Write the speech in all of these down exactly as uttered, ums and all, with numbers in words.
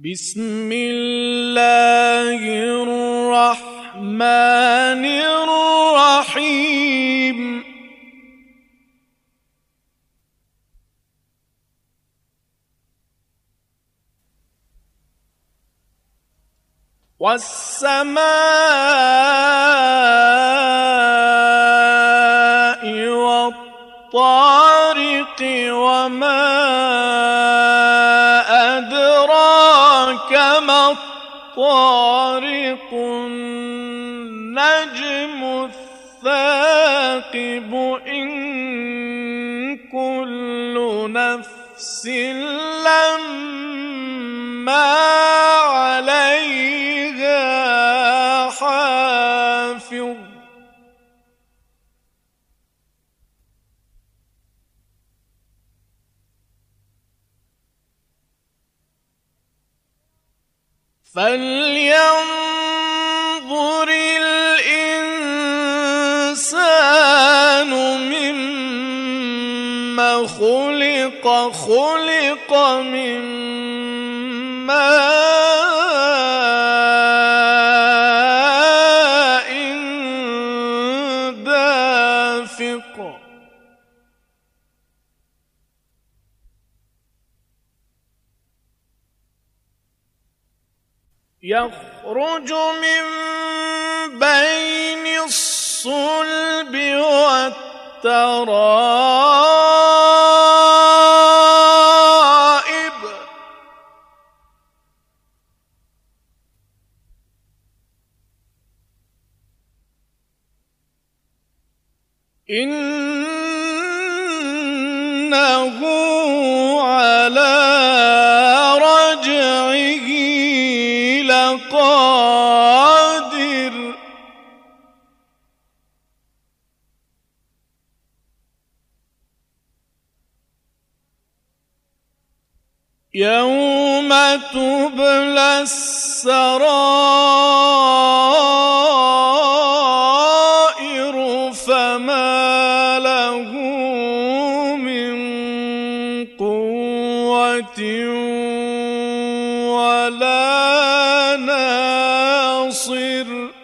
بسم الله الرحمن الرحيم والسماء والطارق وما أدراك ما الطارق النجم الثاقب إن كل نفس لما عليها حافظ فلينظر الإنسان مما خلق خلق من ماء دافق يخرج من بين الصلب والترائب إنه على رجعه لقادر يوم تبلى السرائر فما له من قوة ولا ناصر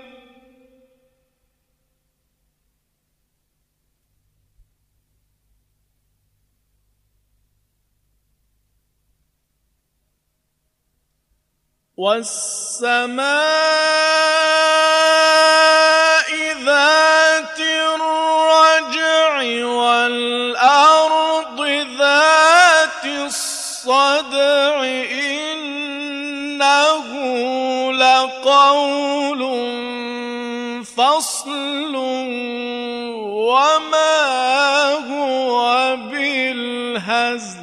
والسماء ذات الرجع والأرض ذات الصدع إنه لقول فصل وما هو بالهزل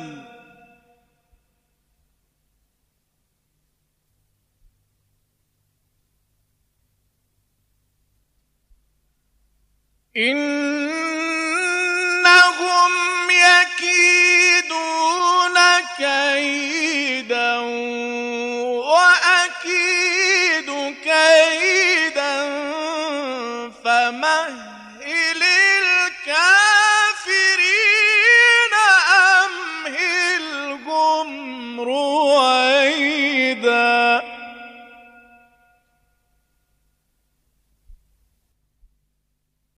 إنهم يكيدون